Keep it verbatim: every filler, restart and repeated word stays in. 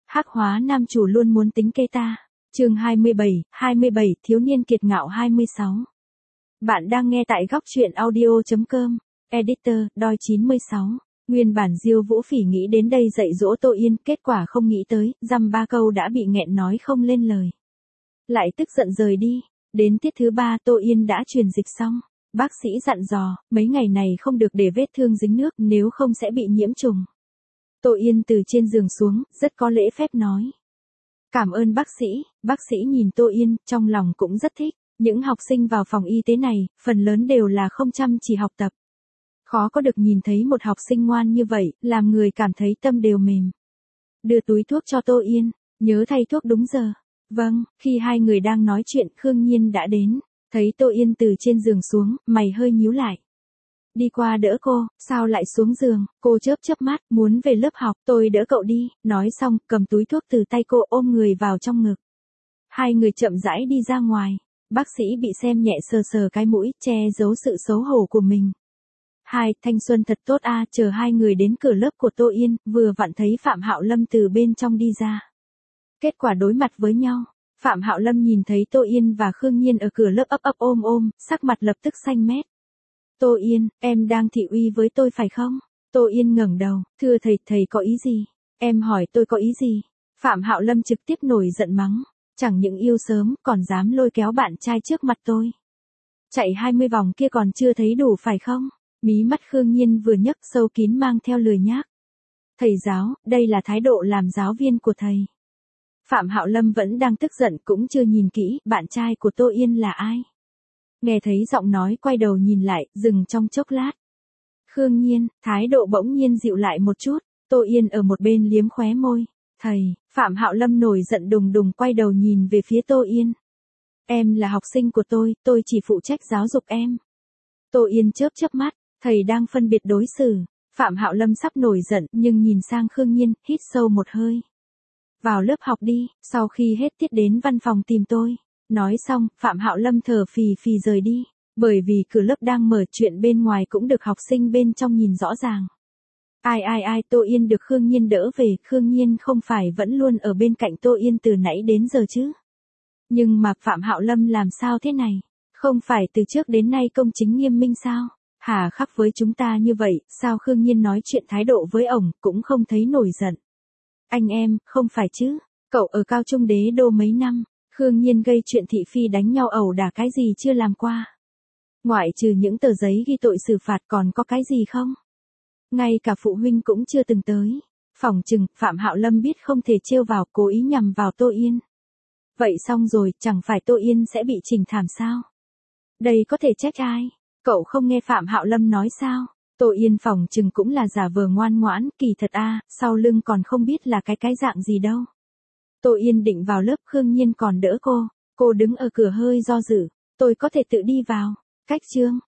Hắc hóa nam chủ luôn muốn tính kế ta. Chương hai mươi bảy, hai mươi bảy, thiếu niên kiệt ngạo hai mươi sáu. Bạn đang nghe tại góc truyện audio chấm com. Editor, đoi chín mươi sáu. Nguyên bản Diêu Vũ Phỉ nghĩ đến đây dạy dỗ Tô Yên, kết quả không nghĩ tới, dăm ba câu đã bị nghẹn nói không lên lời. Lại tức giận rời đi. Đến tiết thứ ba Tô Yên đã truyền dịch xong. Bác sĩ dặn dò, mấy ngày này không được để vết thương dính nước, nếu không sẽ bị nhiễm trùng. Tô Yên từ trên giường xuống, rất có lễ phép nói. Cảm ơn bác sĩ. Bác sĩ nhìn Tô Yên, trong lòng cũng rất thích. Những học sinh vào phòng y tế này, phần lớn đều là không chăm chỉ học tập. Khó có được nhìn thấy một học sinh ngoan như vậy, làm người cảm thấy tâm đều mềm. Đưa túi thuốc cho Tô Yên, nhớ thay thuốc đúng giờ. Vâng, khi hai người đang nói chuyện, Khương Nhiên đã đến. Thấy Tô Yên từ trên giường xuống, mày hơi nhíu lại. Đi qua đỡ cô, sao lại xuống giường, cô chớp chớp mắt, muốn về lớp học, tôi đỡ cậu đi, nói xong, cầm túi thuốc từ tay cô ôm người vào trong ngực. Hai người chậm rãi đi ra ngoài, bác sĩ bị xem nhẹ sờ sờ cái mũi, che giấu sự xấu hổ của mình. Hai, thanh xuân thật tốt a. Chờ hai người đến cửa lớp của Tô Yên, vừa vặn thấy Phạm Hạo Lâm từ bên trong đi ra. Kết quả đối mặt với nhau. Phạm Hạo Lâm nhìn thấy Tô Yên và Khương Nhiên ở cửa lớp ấp ấp ôm ôm, sắc mặt lập tức xanh mét. Tô Yên, em đang thị uy với tôi phải không? Tô Yên ngẩng đầu, thưa thầy, thầy có ý gì? Em hỏi tôi có ý gì? Phạm Hạo Lâm trực tiếp nổi giận mắng, chẳng những yêu sớm, còn dám lôi kéo bạn trai trước mặt tôi. Chạy hai mươi vòng kia còn chưa thấy đủ phải không? Mí mắt Khương Nhiên vừa nhấc sâu kín mang theo lười nhác. Thầy giáo, đây là thái độ làm giáo viên của thầy. Phạm Hạo Lâm vẫn đang tức giận cũng chưa nhìn kỹ, bạn trai của Tô Yên là ai? Nghe thấy giọng nói quay đầu nhìn lại, dừng trong chốc lát. Khương Nhiên, thái độ bỗng nhiên dịu lại một chút, Tô Yên ở một bên liếm khóe môi. Thầy, Phạm Hạo Lâm nổi giận đùng đùng quay đầu nhìn về phía Tô Yên. Em là học sinh của tôi, tôi chỉ phụ trách giáo dục em. Tô Yên chớp chớp mắt, thầy đang phân biệt đối xử. Phạm Hạo Lâm sắp nổi giận nhưng nhìn sang Khương Nhiên, hít sâu một hơi. Vào lớp học đi, sau khi hết tiết đến văn phòng tìm tôi. Nói xong, Phạm Hạo Lâm thở phì phì rời đi, bởi vì cửa lớp đang mở, chuyện bên ngoài cũng được học sinh bên trong nhìn rõ ràng. Ai ai ai, Tô Yên được Khương Nhiên đỡ về, Khương Nhiên không phải vẫn luôn ở bên cạnh Tô Yên từ nãy đến giờ chứ. Nhưng mà Phạm Hạo Lâm làm sao thế này? Không phải từ trước đến nay công chính nghiêm minh sao? Hà khắc với chúng ta như vậy, sao Khương Nhiên nói chuyện thái độ với ổng cũng không thấy nổi giận. Anh em, không phải chứ, cậu ở cao trung đế đô mấy năm. Khương Nhiên gây chuyện thị phi đánh nhau ẩu đả cái gì chưa làm qua. Ngoại trừ những tờ giấy ghi tội xử phạt còn có cái gì không? Ngay cả phụ huynh cũng chưa từng tới. Phỏng chừng, Phạm Hạo Lâm biết không thể trêu vào, cố ý nhằm vào Tô Yên. Vậy xong rồi, chẳng phải Tô Yên sẽ bị trừng thảm sao? Đây có thể trách ai? Cậu không nghe Phạm Hạo Lâm nói sao? Tô Yên phỏng chừng cũng là giả vờ ngoan ngoãn, kỳ thật a, à, sau lưng còn không biết là cái cái dạng gì đâu. Tô Yên định vào lớp, Khương Nhiên còn đỡ cô. Cô đứng ở cửa hơi do dự. Tôi có thể tự đi vào. Cách chương.